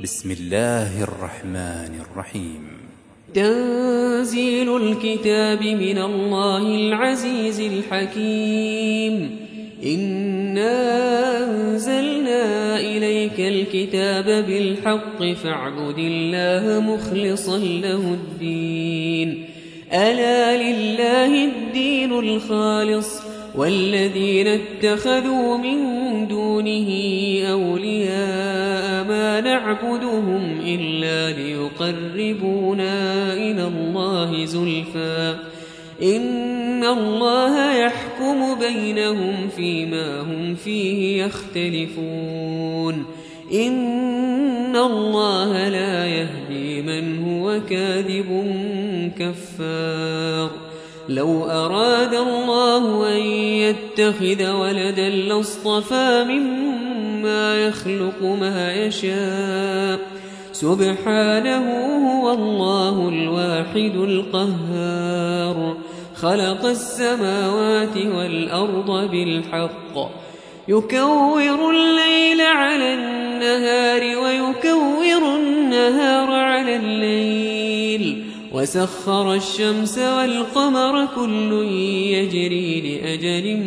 بسم الله الرحمن الرحيم. تنزيل الكتاب من الله العزيز الحكيم. إنا أنزلنا إليك الكتاب بالحق فاعبد الله مخلصا له الدين. ألا لله الدين الخالص والذين اتخذوا من دونه أولياء ما نعبدهم إلا ليقربونا إلى الله زلفى إن الله يحكم بينهم فيما هم فيه يختلفون. إن الله لا يهدي من هو كاذب كفار. لو أراد الله أن يتخذ ولدا لاصطفى مما يخلق ما يشاء سبحانه هو الله الواحد القهار. خلق السماوات والأرض بالحق يكور الليل على النهار ويكور النهار على الليل وسخر الشمس والقمر كل يجري لأجل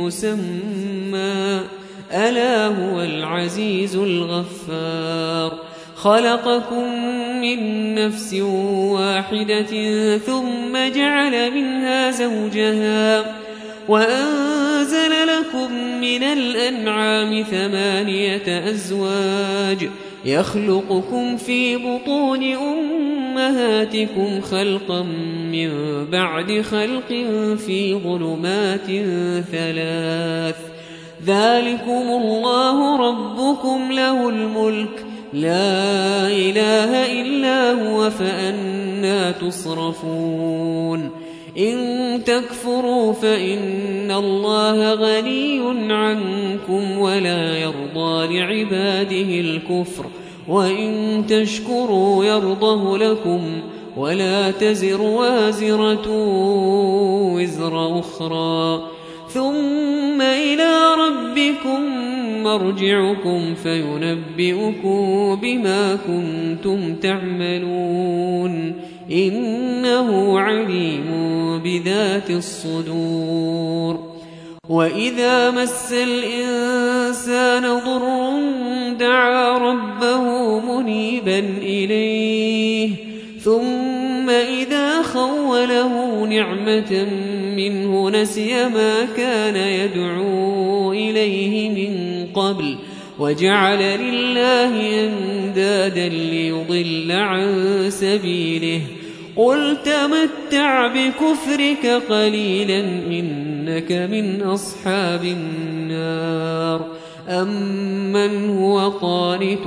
مسمى ألا هو العزيز الغفار. خلقكم من نفس واحدة ثم جعل منها زوجها وأنزل لكم من الأنعام 8 أزواج يخلقكم في بطون أمهاتكم خلقا من بعد خلق في ظلمات 3. ذلكم الله ربكم له الملك لا إله إلا هو فأنى تصرفون. إن تكفروا فإن الله غني عنكم ولا يرضى لعباده الكفر وإن تشكروا يرضه لكم ولا تزر وازرة وزر أخرى ثم إلى ربكم مرجعكم فينبئكم بما كنتم تعملون إنه عليم بذات الصدور. وإذا مس الإنسان ضر دعا ربه منيبا إليه ثم إذا خوله نعمة منه نسي ما كان يدعو إليه من قبل وجعل لله أندادا ليضل عن سبيله. قل تمتع بكفرك قليلا إنك من أصحاب النار. أمن هو قانت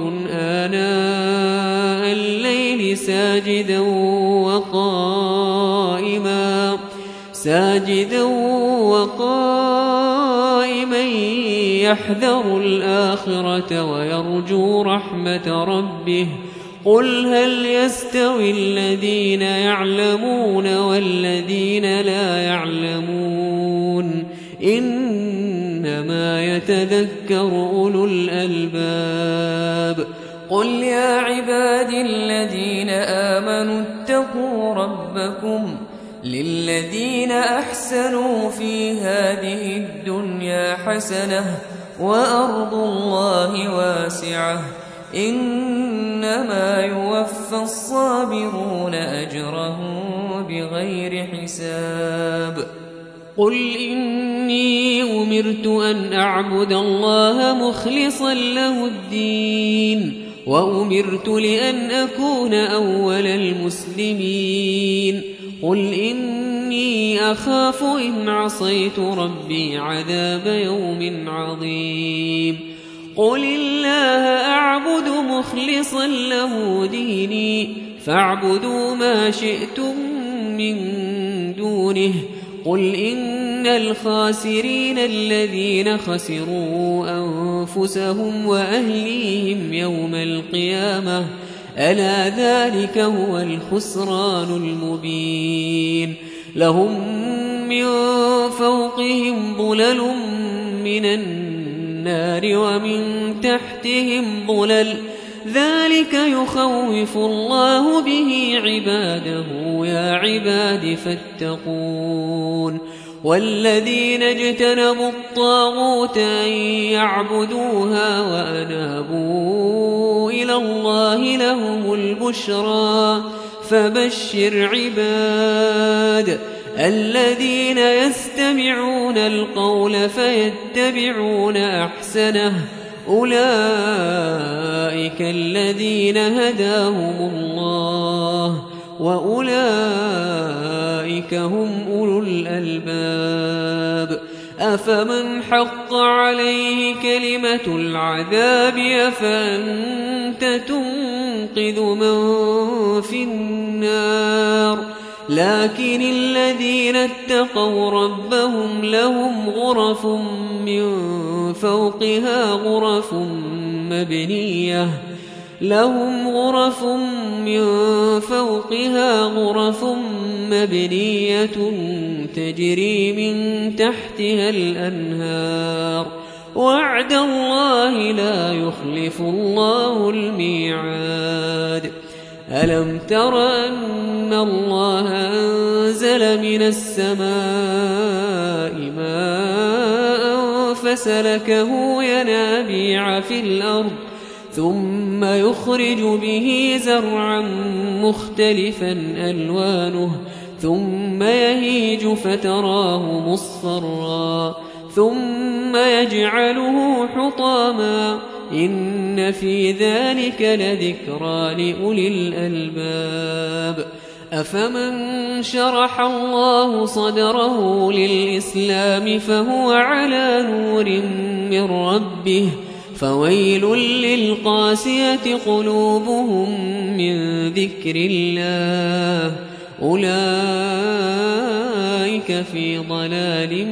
آناء الليل ساجدا وقائما يحذر الآخرة ويرجو رحمة ربه. قل هل يستوي الذين يعلمون والذين لا يعلمون إنما يتذكر أولو الألباب. قل يا عبادي الذين آمنوا اتقوا ربكم للذين أحسنوا في هذه الدنيا حسنة وأرض الله واسعة إنما يوفى الصابرون أجرهم بغير حساب. قل إني أمرت أن أعبد الله مخلصا له الدين وأمرت لأن أكون أول المسلمين. قل إني أخاف إن عصيت ربي عذاب يوم عظيم. قل الله أعبد مخلصا له ديني فاعبدوا ما شئتم من دونه. قل إن الخاسرين الذين خسروا أنفسهم وأهليهم يوم القيامة ألا ذلك هو الخسران المبين. لهم من فوقهم ظلل من النار ومن تحتهم ظلل ذلك يخوف الله به عباده يا عباد فاتقون والذين اجتنبوا الطاغوت أن يعبدوها وأنابوا إلى الله لهم البشرى فبشر عباد الذين يستمعون القول فيتبعون أحسنه أولئك الذين هداهم الله وأولئك هم أولو الألباب أفمن حق عليه كلمة العذاب أفأنت تنقذ من في النار لكن الذين اتقوا ربهم لهم غرف من فوقها غرف مبنية تجري من تحتها الأنهار وعد الله لا يخلف الله الميعاد ألم تر أن الله أنزل من السماء ماء فسلكه ينابيع في الأرض ثم يخرج به زرعا مختلفا ألوانه ثم يهيج فتراه مصفرا ثم يجعله حطاما إن في ذلك لذكرى لأولي الألباب أفمن شرح الله صدره للإسلام فهو على نور من ربه فويل للقاسية قلوبهم من ذكر الله أولئك في ضلال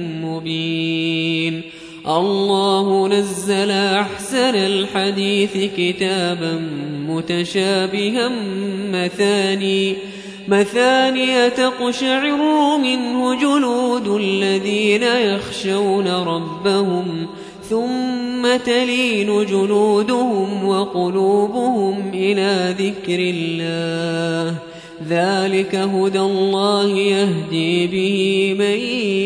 مبين الله نزل أحسن الحديث كتابا متشابها مثانية تقشعر منه جلود الذين يخشون ربهم ثم تلين جلودهم وقلوبهم إلى ذكر الله ذلك هدى الله يهدي به من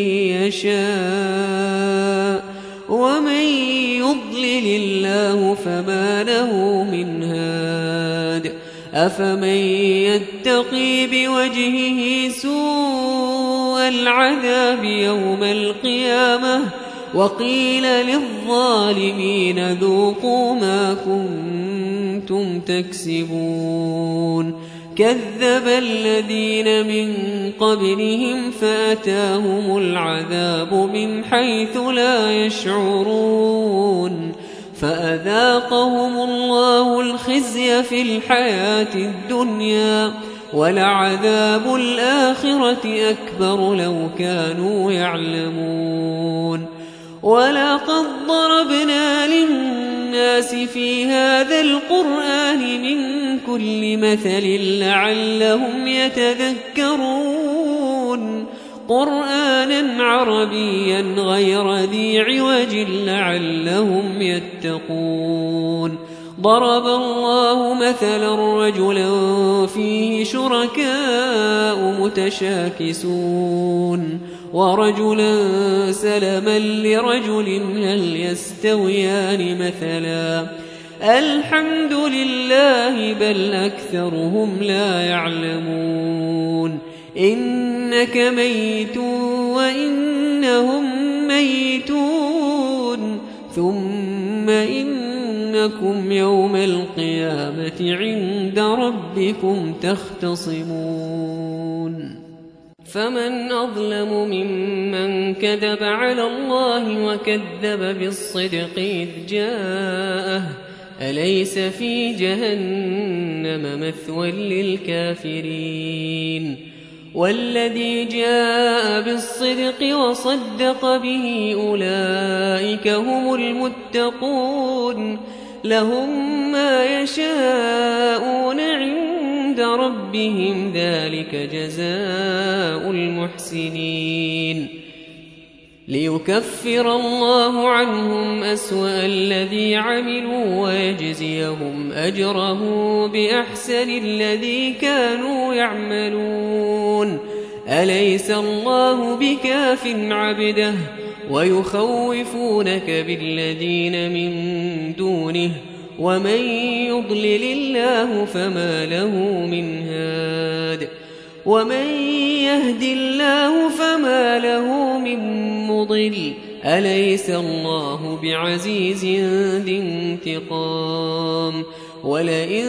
يشاء ومن يضلل الله فما له من هاد أفمن يتقي بوجهه سوء العذاب يوم القيامة وقيل للظالمين ذوقوا ما كنتم تكسبون كذب الذين من قبلهم فأتاهم العذاب من حيث لا يشعرون فأذاقهم الله الخزي في الحياة الدنيا ولعذاب الآخرة أكبر لو كانوا يعلمون ولقد ضربنا للناس في هذا القرآن من كل مثل لعلهم يتذكرون قرآنا عربيا غير ذي عوج لعلهم يتقون ضرب الله مثلا رجلا فيه شركاء متشاكسون ورجلا سلما لرجل هل يستويان مثلا الحمد لله بل أكثرهم لا يعلمون إنك ميت وإنهم ميتون ثم إنكم يوم القيامة عند ربكم تختصمون فمن أظلم ممن كذب على الله وكذب بالصدق إذ جاءه أليس في جهنم مثوى للكافرين والذي جاء بالصدق وصدق به أولئك هم المتقون لهم ما يشاءون عند ربهم ذلك جزاء المحسنين ليكفر الله عنهم أسوأ الذي عملوا ويجزيهم أجره بأحسن الذي كانوا يعملون. أليس الله بكاف عبده ويخوفونك بالذين من دونه ومن يضلل الله فما له من هاد ومن يهد الله فما له من مضل. أليس الله بعزيز ذي انتقام. ولئن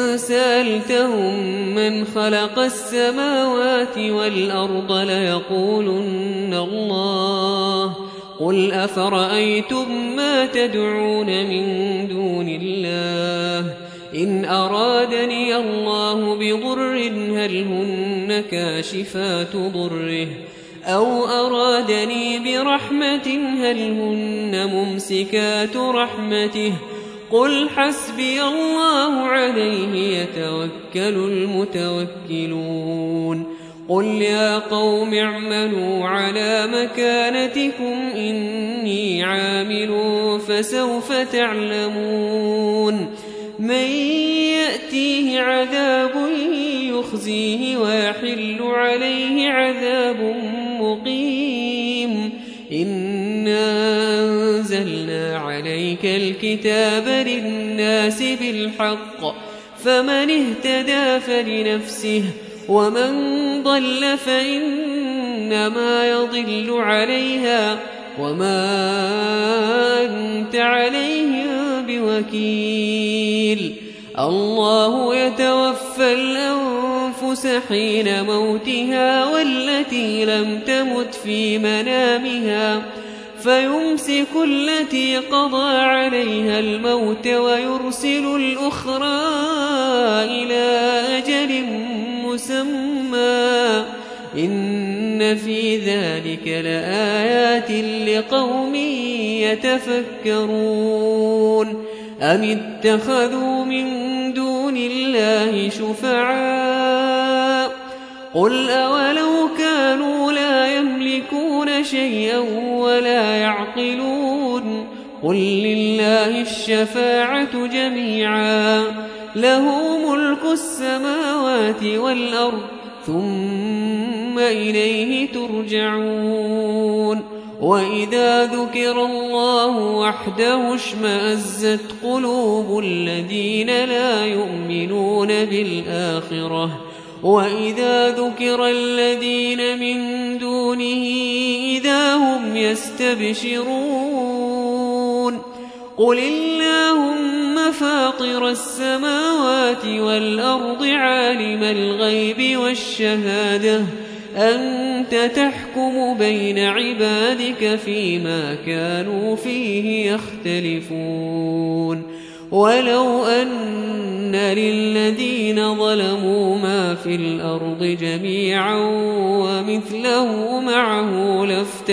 سألتهم من خلق السماوات والأرض ليقولن الله. قل أفرأيتم ما تدعون من دون الله إن أرادني الله بضر هل هن كاشفات ضره أو أرادني برحمة هل هن ممسكات رحمته. قل حسبي الله عليه يتوكل المتوكلون. قل يا قوم اعملوا على مكانتكم إني عامل فسوف تعلمون من يأتيه عذاب يخزيه ويحل عليه عذاب مقيم. إنا أنزلنا عليك الكتاب للناس بالحق فمن اهتدى فلنفسه ومن ضل فإنما يضل عليها وما أنت عليهم بوكيل. الله يتوفى الأنفس حين موتها والتي لم تمت في منامها فيمسك التي قضى عليها الموت ويرسل الأخرى إلى أجل مسمى. إن في ذلك لآيات لقوم يتفكرون. أم اتخذوا من دون الله شفعاء قل أولو كانوا لا يملكون شيئا ولا يعقلون. قل لله الشفاعة جميعا له ملك السماوات والأرض ثم إليه ترجعون. وإذا ذكر الله وحده اشمأزت قلوب الذين لا يؤمنون بالآخرة وإذا ذكر الذين من دونه إذا هم يستبشرون. قل اللهم فاطر السماوات والأرض عالم الغيب والشهادة أنت تحكم بين عبادك فيما كانوا فيه يختلفون. ولو أن للذين ظلموا ما في الأرض جميعا ومثله معه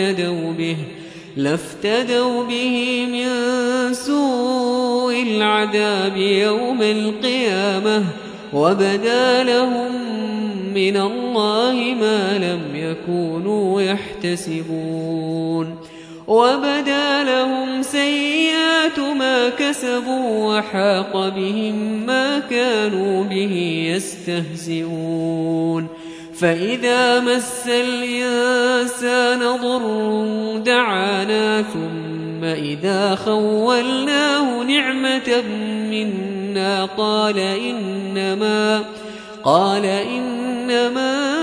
لافتدوا به من سوء العذاب يوم القيامة وبدا لهم من الله ما لم يكونوا يحتسبون. وبدا لهم سيئات ما كسبوا وحاق بهم ما كانوا به يستهزئون. فإذا مس الإنسان ضر دعانا ثم إذا خولناه نعمة منا قال إنما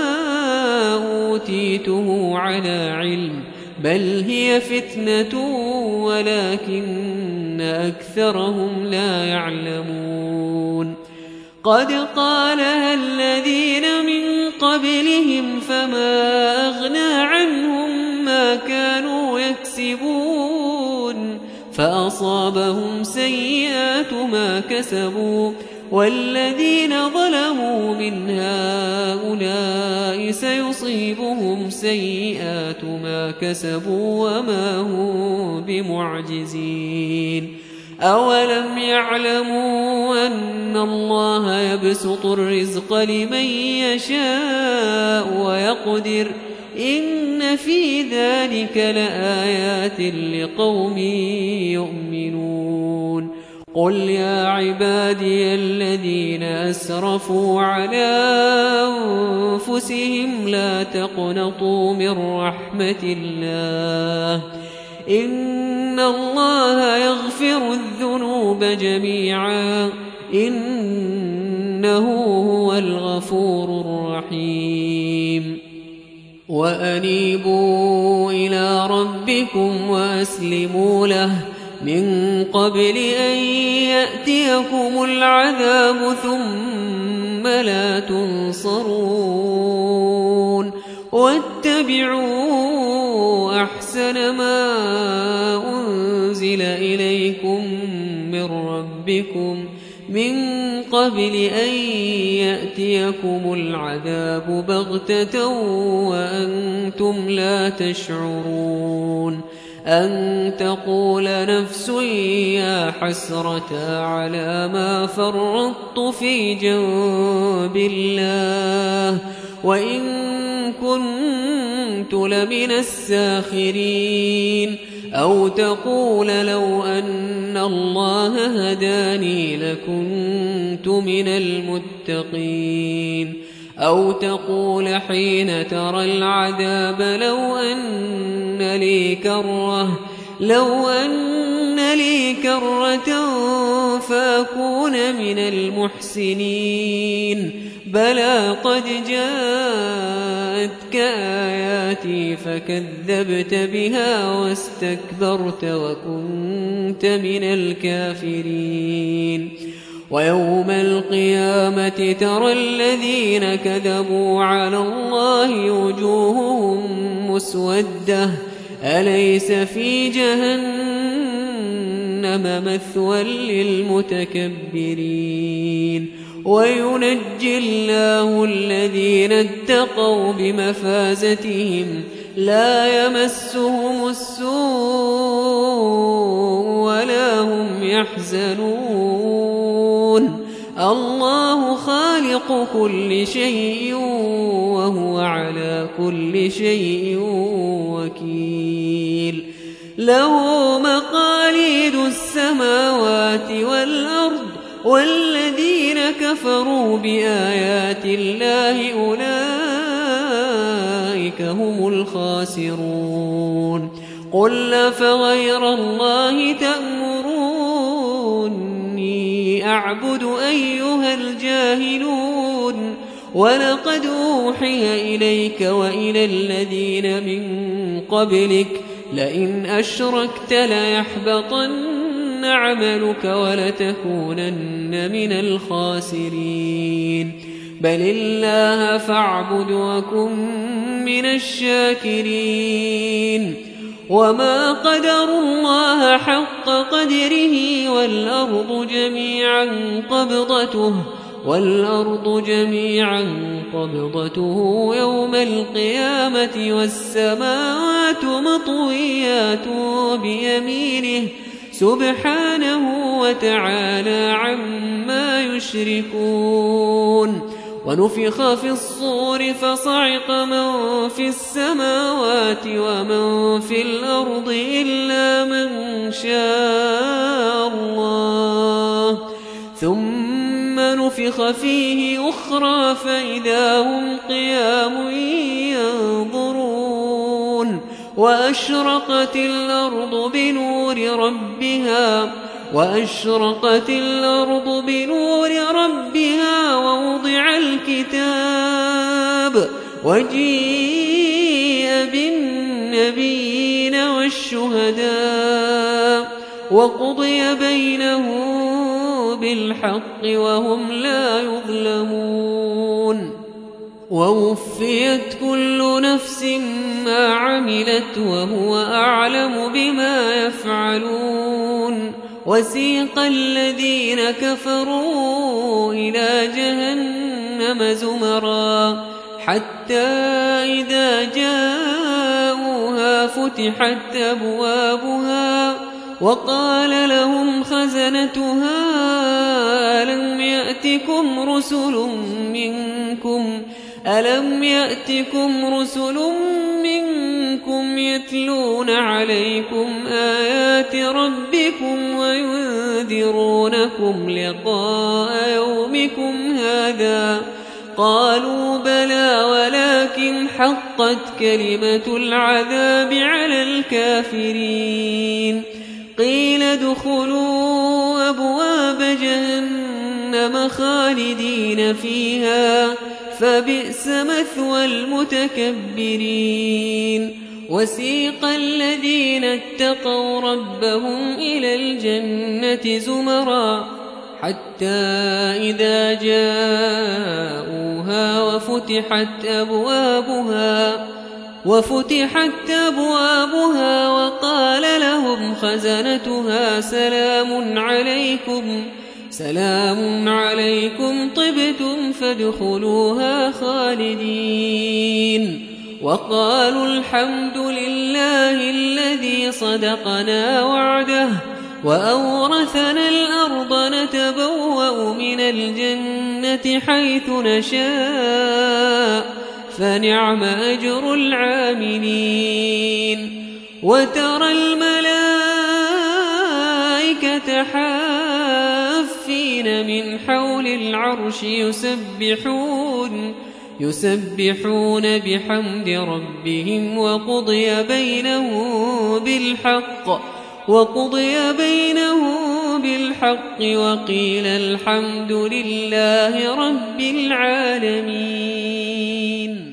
أوتيته على علم بل هي فتنة ولكن أكثرهم لا يعلمون. قد قالها الذين من قبلهم فما أغنى عنهم ما كانوا يكسبون فأصابهم سيئات ما كسبوا والذين ظلموا من هؤلاء سيصيبهم سيئات ما كسبوا وما هم بمعجزين. أولم يعلموا أن الله يبسط الرزق لمن يشاء ويقدر إن في ذلك لآيات لقوم يؤمنون قل يا عبادي الذين أسرفوا على أنفسهم لا تقنطوا من رحمة الله إن الله يغفر الذنوب جميعا إنه هو الغفور الرحيم وأنيبوا إلى ربكم وأسلموا له من قبل أن يأتيكم العذاب ثم لا تنصرون واتبعوا أحسن ما أنزل إليكم من ربكم من قبل أن يأتيكم العذاب بغتة وأنتم لا تشعرون أن تقول نفس يا حسرة على ما فرطت في جنب الله وإن كنت لمن الساخرين أو تقول لو أن الله هداني لكنت من المتقين أو تقول حين ترى العذاب لو أن لي كرة فأكون من المحسنين بلى قد جاءتك آياتي فكذبت بها واستكبرت وكنت من الكافرين ويوم القيامة ترى الذين كذبوا على الله وجوههم مسودة أليس في جهنم مثوى للمتكبرين وينجي الله الذين اتقوا بمفازتهم لا يمسهم السوء ولا هم يحزنون الله خالق كل شيء وهو على كل شيء وكيل له مقاليد السماوات والأرض والذين كفروا بآيات الله أولئك هم الخاسرون قل أفغير الله تأمروني أعبد أيها الجاهلون ولقد أوحي إليك وإلى الذين من قبلك لئن أشركت ليحبطن عملك ولتكونن من الخاسرين بل الله فاعبد وكن من الشاكرين وما قدروا الله حق قدره والأرض جميعا قبضته يوم القيامة والسماوات مطويات بيمينه سبحانه وتعالى عما يشركون ونفخ في الصور فصعق من في السماوات ومن في الأرض إلا من شاء الله ثم نفخ فيه أخرى فإذا هم قيام ينظرون وأشرقت الأرض بنور ربها ووضع الكتاب وجيء بالنبيين والشهداء وقضي بينهم بالحق وهم لا يظلمون ووفيت كل نفس ما عملت وهو أعلم بما يفعلون وسيق الذين كفروا إلى جهنم زمرا حتى إذا جاءوها فتحت أبوابها وقال لهم خزنتها ألم يأتكم رسل منكم ألم يأتكم رسل منكم يتلون عليكم آيات ربكم وينذرونكم لقاء يومكم هذا؟ قالوا بلى ولكن حقت كلمة العذاب على الكافرين. قيل ادخلوا أبواب جهنم خالدين فيها فبئس مثوى المتكبرين. وسيق الذين اتقوا ربهم إلى الجنة زمرا حتى إذا جاءوها وفتحت أبوابها وقال لهم خزنتها سلام عليكم طبتم فادخلوها خالدين. وقالوا الحمد لله الذي صدقنا وعده وأورثنا الأرض نتبوأ من الجنة حيث نشاء فنعم أجر العاملين. وترى الملائكة حافين من حول العرش يسبحون بحمد ربهم وقضي بينهم بالحق وقيل الحمد لله رب العالمين.